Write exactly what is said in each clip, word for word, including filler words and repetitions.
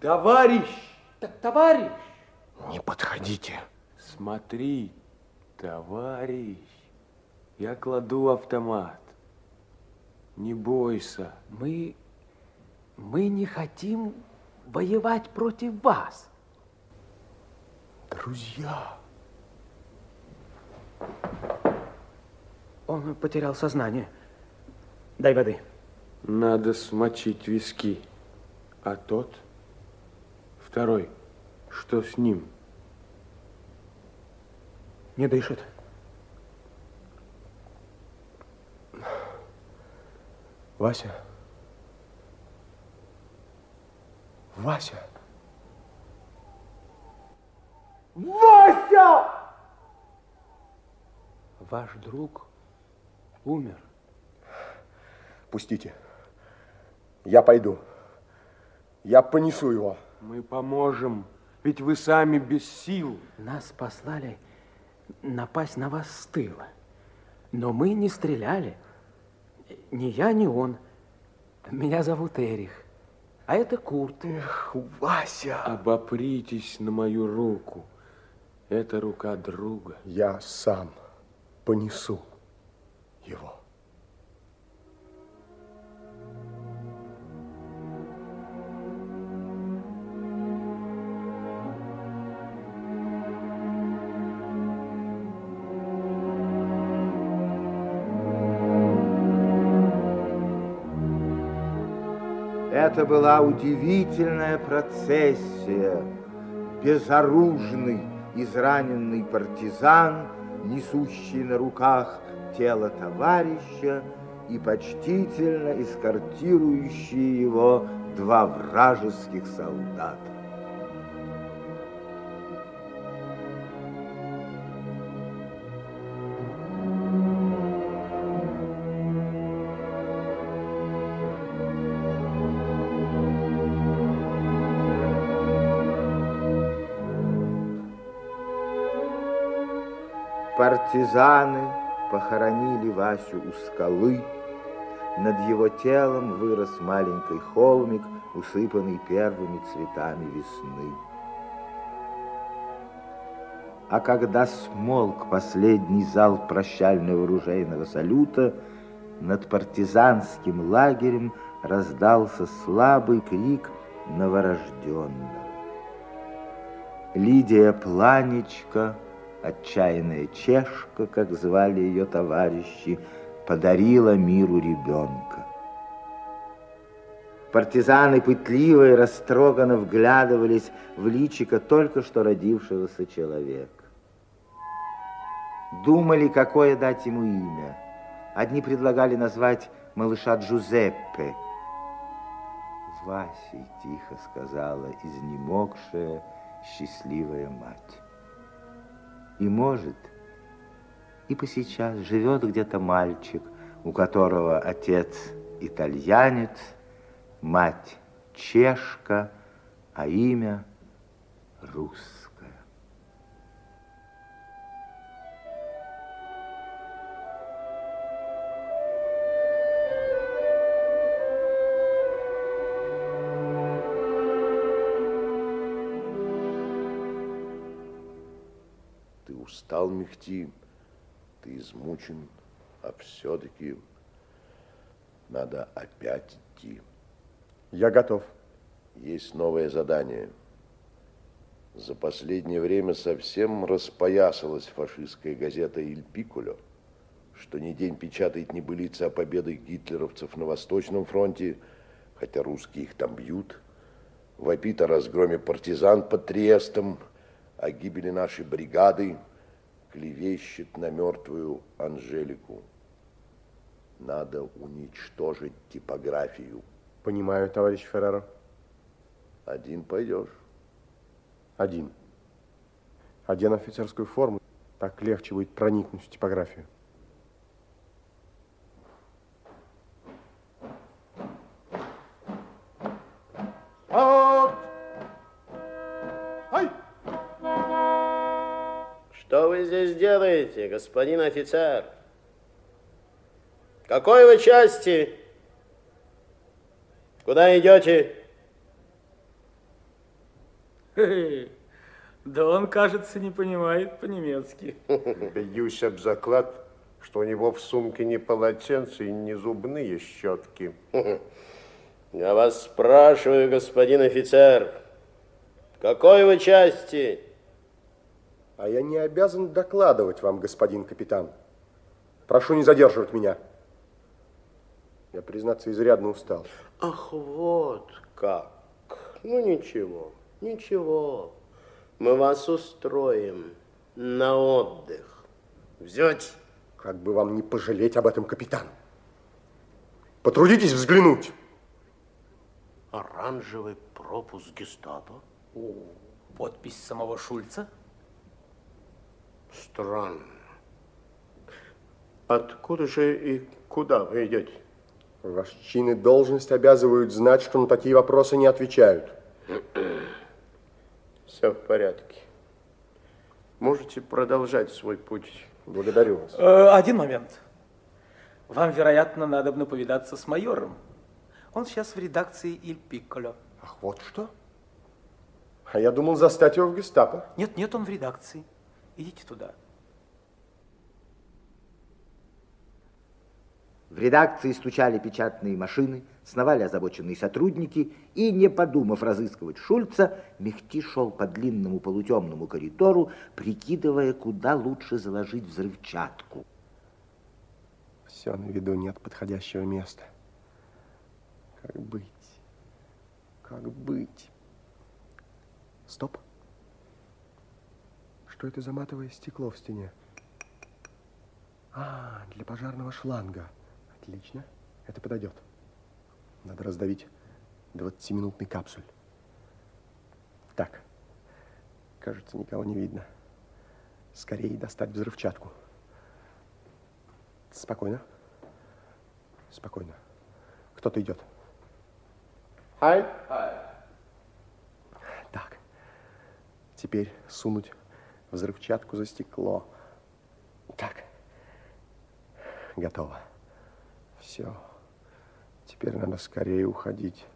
Товарищ! Так, товарищ! Не подходите. Смотри, товарищ, я кладу автомат. Не бойся. Мы, мы не хотим воевать против вас. Друзья. Он потерял сознание. Дай воды. Надо смочить виски. А тот, второй, что с ним? Не дышит. Вася. Вася. Вася! Ваш друг умер. Пустите. Я пойду. Я понесу его. Мы поможем, ведь вы сами без сил. Нас послали напасть на вас с тыла. Но мы не стреляли. Ни я, ни он. Меня зовут Эрих. А это Курт. Эх, Вася. Обопритесь на мою руку. Это рука друга. Я сам понесу его. Это была удивительная процессия. Безоружный, израненный партизан, несущий на руках тело товарища, и почтительно эскортирующие его два вражеских солдата. Партизаны похоронили Васю у скалы. Над его телом вырос маленький холмик, усыпанный первыми цветами весны. А когда смолк последний залп прощального ружейного салюта, над партизанским лагерем раздался слабый крик новорожденного. Лидия Планечка, отчаянная чешка, как звали ее товарищи, подарила миру ребенка. Партизаны пытливо и растроганно вглядывались в личико только что родившегося человека. Думали, какое дать ему имя. Одни предлагали назвать малыша Джузеппе. Васей, тихо сказала изнемогшая, счастливая мать. И может, и посейчас живет где-то мальчик, у которого отец итальянец, мать чешка, а имя русское. Ты устал, Мехти, ты измучен, а все-таки надо опять идти. Я готов. Есть новое задание. За последнее время совсем распоясалась фашистская газета «Иль Пикколо», что ни день печатает небылицы о победах гитлеровцев на Восточном фронте, хотя русские их там бьют, вопит о разгроме партизан под Триестом, о гибели нашей бригады, клевещет на мертвую Анжелику. Надо уничтожить типографию. Понимаю, товарищ Ферреро. Один пойдешь. Один. Оден офицерскую форму, так легче будет проникнуть в типографию. Вот! Ай! Что вы здесь делаете, господин офицер? Какой вы части? Куда идете? Да он, кажется, не понимает по-немецки. Бьюсь об заклад, что у него в сумке не полотенце и не зубные щетки. Я вас спрашиваю, господин офицер, какой вы части? А я не обязан докладывать вам, господин капитан. Прошу не задерживать меня. Я, признаться, изрядно устал. Ах, вот как. Ну, ничего, ничего. Мы вас устроим на отдых. Взять? Как бы вам не пожалеть об этом, капитан. Потрудитесь взглянуть. Оранжевый пропуск гестапо? Подпись самого Шульца? Странно. Откуда же и куда вы идете? Ваш чин и должность обязывают знать, что на такие вопросы не отвечают. Все в порядке. Можете продолжать свой путь. Благодарю вас. Э, один момент. Вам, вероятно, надобно повидаться с майором. Он сейчас в редакции «Иль Пикколо». Ах, вот что? А я думал застать его в гестапо. Нет, нет, он в редакции. Идите туда. В редакции стучали печатные машины, сновали озабоченные сотрудники, и, не подумав разыскивать Шульца, Мехти шел по длинному полутемному коридору, прикидывая, куда лучше заложить взрывчатку. Все на виду, нет подходящего места. Как быть? Как быть? Стоп. Что это за матовое стекло в стене? А, для пожарного шланга. Отлично, это подойдет. Надо раздавить двадцатиминутный капсуль. Так, кажется, никого не видно. Скорее достать взрывчатку. Спокойно. Спокойно. Кто-то идет. Хай. Так, теперь сунуть взрывчатку за стекло. Так, готово. Все. Теперь надо скорее уходить.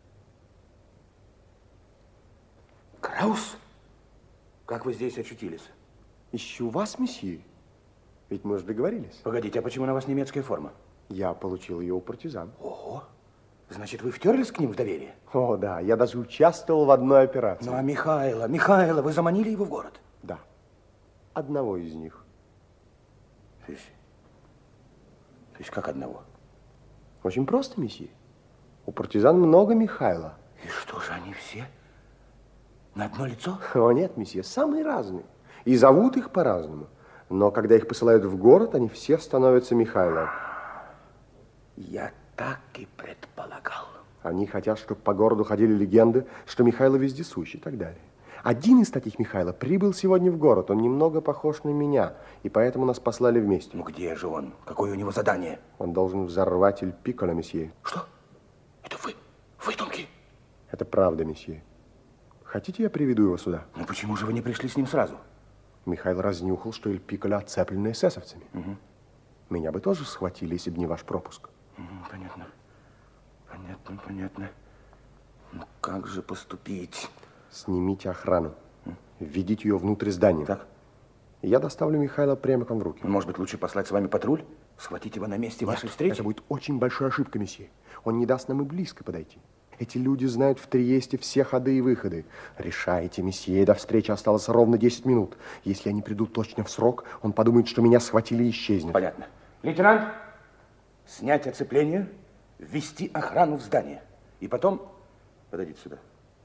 Краус? Как вы здесь очутились? Ищу вас, месье. Ведь мы же договорились. Погодите, а почему на вас немецкая форма? Я получил ее у партизан. Ого. Значит, вы втерлись к ним в доверие? О, да. Я даже участвовал в одной операции. Ну, а Михаила, Михаила, вы заманили его в город? Да. Одного из них. То есть, то есть как одного? Очень просто, месье. У партизан много Михайла. И что же, они все на одно лицо? О, нет, месье, самые разные. И зовут их по-разному. Но когда их посылают в город, они все становятся Михайлом. Я так и предполагал. Они хотят, чтобы по городу ходили легенды, что Михайло вездесущ и так далее. Один из таких Михайло прибыл сегодня в город. Он немного похож на меня, и поэтому нас послали вместе. Ну, где же он? Какое у него задание? Он должен взорвать Иль Пикколо, месье. Что? Это вы? Выдумки? Это правда, месье. Хотите, я приведу его сюда? Ну, почему же вы не пришли с ним сразу? Михаил разнюхал, что Иль Пикколо оцеплен эсэсовцами. Угу. Меня бы тоже схватили, если бы не ваш пропуск. Угу, понятно. Понятно, понятно. Ну, как же поступить? Снимите охрану. Введите ее внутрь здания. Так. И я доставлю Михаила прямо к вам в руки. Может быть, лучше послать с вами патруль? Схватить его на месте Нет, вашей встречи? это будет очень большой ошибкой, месье. Он не даст нам и близко подойти. Эти люди знают в Триесте все ходы и выходы. Решайте, месье, до встречи осталось ровно десять минут. Если они придут точно в срок, он подумает, что меня схватили и исчезнет. Понятно. Лейтенант, снять оцепление, ввести охрану в здание. И потом подойдите сюда.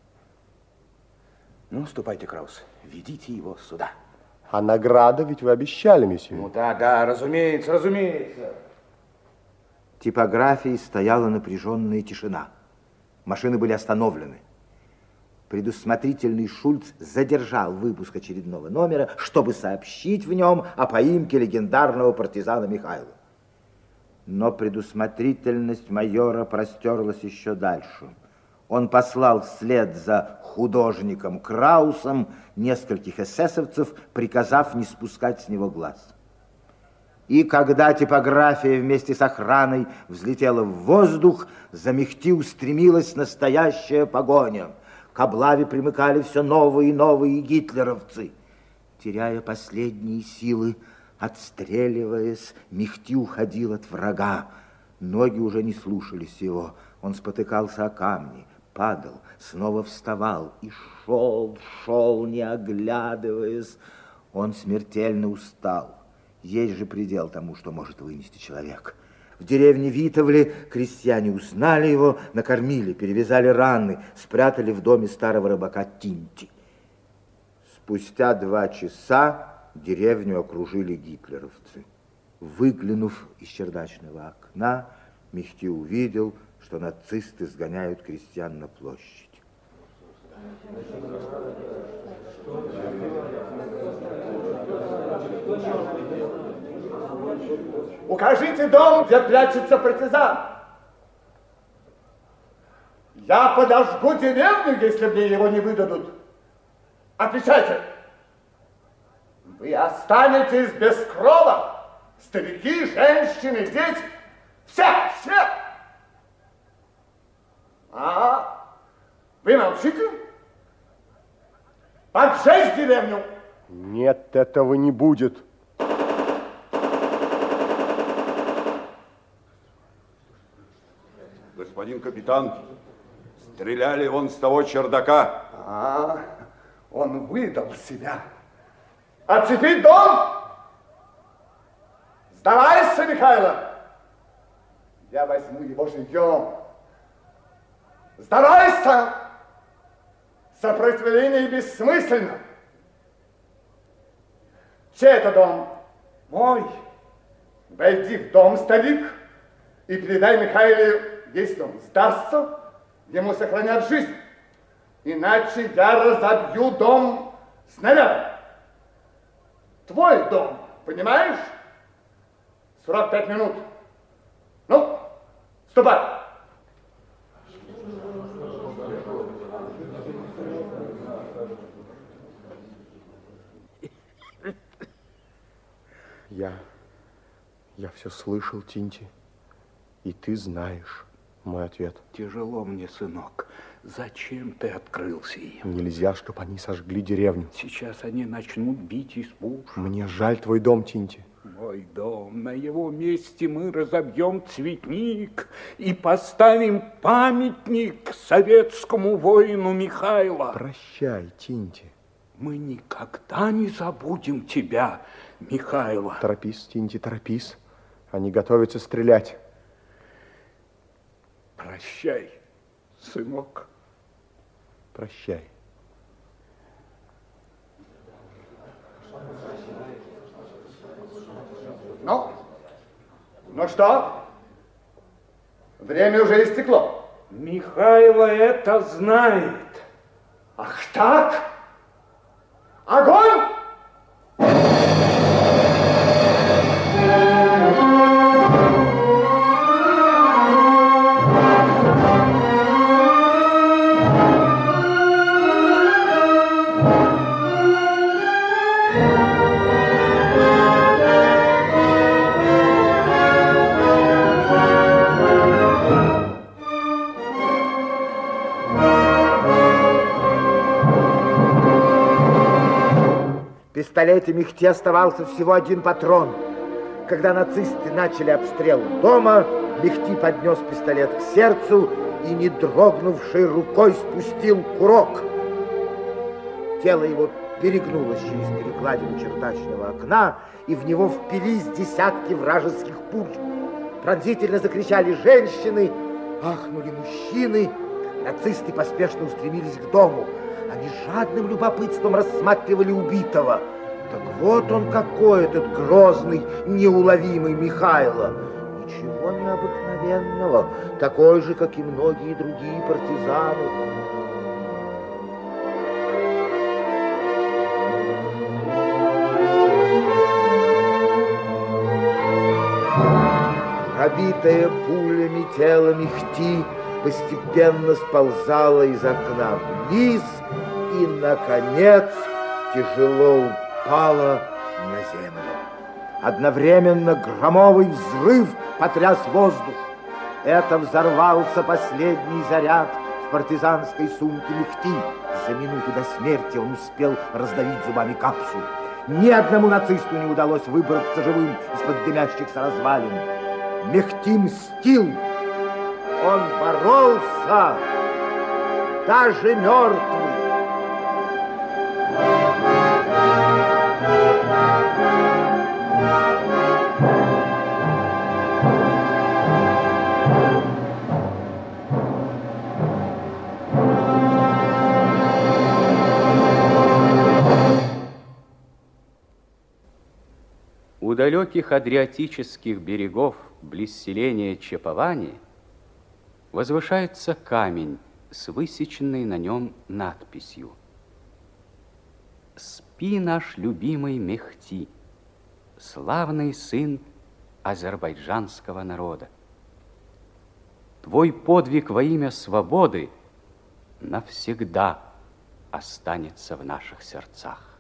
Ну, ступайте, Краус, ведите его сюда. А награда ведь вы обещали, месье. Ну да, да, разумеется, разумеется. В типографии стояла напряженная тишина. Машины были остановлены. Предусмотрительный Шульц задержал выпуск очередного номера, чтобы сообщить в нем о поимке легендарного партизана Михайла. Но предусмотрительность майора простерлась еще дальше. Он послал вслед за художником Краусом нескольких эсэсовцев, приказав не спускать с него глаз. И когда типография вместе с охраной взлетела в воздух, за Мехти устремилась настоящая погоня. К облаве примыкали все новые и новые гитлеровцы. Теряя последние силы, отстреливаясь, Мехти уходил от врага. Ноги уже не слушались его. Он спотыкался о камни, падал, снова вставал и шел, шел, не оглядываясь. Он смертельно устал. Есть же предел тому, что может вынести человек. В деревне Витовле крестьяне узнали его, накормили, перевязали раны, спрятали в доме старого рыбака Тинти. Спустя два часа деревню окружили гитлеровцы. Выглянув из чердачного окна, Мехти увидел, что нацисты сгоняют крестьян на площадь. Укажите дом, где прячется партизан. Я подожгу деревню, если мне его не выдадут. Отвечайте. Вы останетесь без крова. Старики, женщины, дети. Все, все. А, вы молчите? Поджечь деревню. Нет, этого не будет. Господин капитан, стреляли вон с того чердака. А, он выдал себя. Оцепить дом? Сдавайся, Михайло. Я возьму его живьем. Сдавайся! Сопротивление бессмысленно. Чей это дом? Мой. Войди в дом, старик, и передай Михаилу, если он сдастся, ему сохранят жизнь. Иначе я разобью дом снарядом. Твой дом, понимаешь? сорок пять минут. Ну, ступай. Я, я все слышал, Тинти, и ты знаешь мой ответ. Тяжело мне, сынок. Зачем ты открылся им? Нельзя, чтобы они сожгли деревню. Сейчас они начнут бить из пушек. Мне жаль твой дом, Тинти. Мой дом, на его месте мы разобьем цветник и поставим памятник советскому воину Михайло. Прощай, Тинти. Мы никогда не забудем тебя, Михайло. Торопись, Тинти, торопись. Они готовятся стрелять. Прощай, сынок. Прощай. Ну, ну что? Время уже истекло. Михайло это знает. Ах так? Огонь! В пистолете Мехти оставался всего один патрон. Когда нацисты начали обстрел дома, Мехти поднес пистолет к сердцу и, не дрогнувшей рукой, спустил курок. Тело его перегнулось через перекладину чердачного окна, и в него впились десятки вражеских пуль. Пронзительно закричали женщины, ахнули мужчины. Нацисты поспешно устремились к дому. Они жадным любопытством рассматривали убитого. Так вот он какой, этот грозный, неуловимый Михайло. Ничего необыкновенного, такой же, как и многие другие партизаны. Пробитое пулями тело Мехти постепенно сползало из окна вниз и, наконец, тяжело упало на землю. Одновременно громовый взрыв потряс воздух. Это взорвался последний заряд партизанской сумки Мехти. За минуту до смерти он успел раздавить зубами капсулу. Ни одному нацисту не удалось выбраться живым из-под дымящихся развалин. Мехти мстил. Он боролся, даже мертвый. У далеких адриатических берегов, близ селения Чеповани, возвышается камень с высеченной на нем надписью: «Спи, наш любимый Мехти, славный сын азербайджанского народа. Твой подвиг во имя свободы навсегда останется в наших сердцах».